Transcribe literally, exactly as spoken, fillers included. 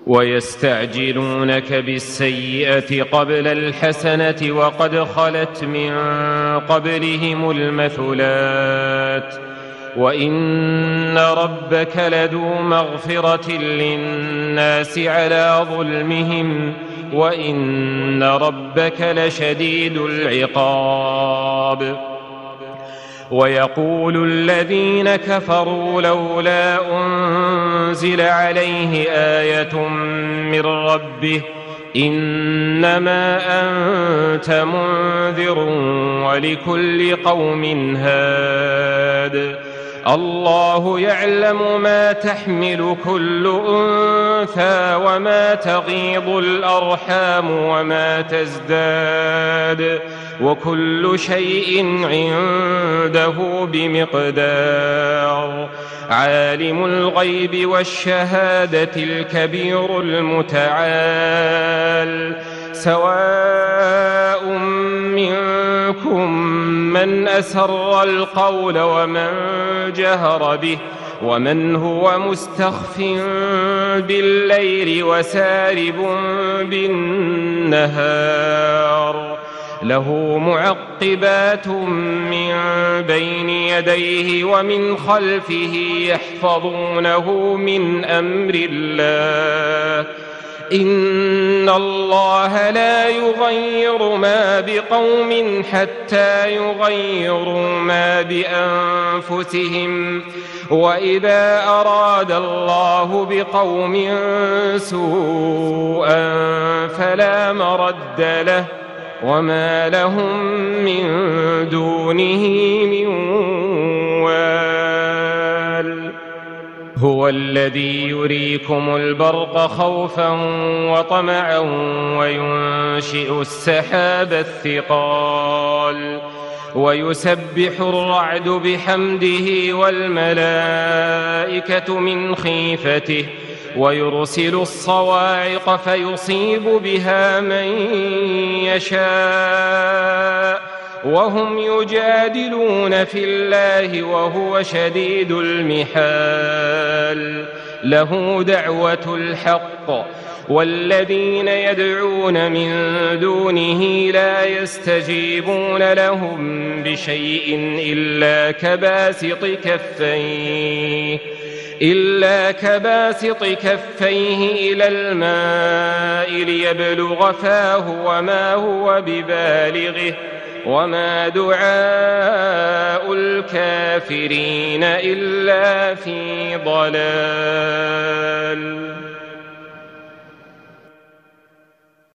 ويستعجلونك بالسيئة قبل الحسنة وقد خلت من قبلهم المثلات وإن ربك لذو مغفرة للناس على ظلمهم وإن ربك لشديد العقاب. ويقول الذين كفروا لولا أنزل عليه آية من ربه إنما أنت منذر ولكل قوم هاد الله يعلم ما تحمل كل أنثى وما تغيض الأرحام وما تزداد وكل شيء عنده بمقدار عالم الغيب والشهادة الكبير المتعال سواء منكم من أسر القول ومن جهر به ومن هو مستخف بالليل وسارب بالنهار له معقبات من بين يديه ومن خلفه يحفظونه من أمر الله إن الله لا يغير ما بقوم حتى يغيروا ما بأنفسهم وإذا أراد الله بقوم سوءا فلا مرد له وما لهم من دونه من وال هو الذي يريكم البرق خوفا وطمعا وينشئ السحاب الثقال ويسبح الرعد بحمده والملائكة من خيفته ويرسل الصواعق فيصيب بها من يشاء وهم يجادلون في الله وهو شديد المحال له دعوة الحق والذين يدعون من دونه لا يستجيبون لهم بشيء إلا كباسط كفيه إلا كباسط كفيه إلى الماء ليبلغ فاه وما هو ببالغه وما دعاء الكافرين إلا في ضلال.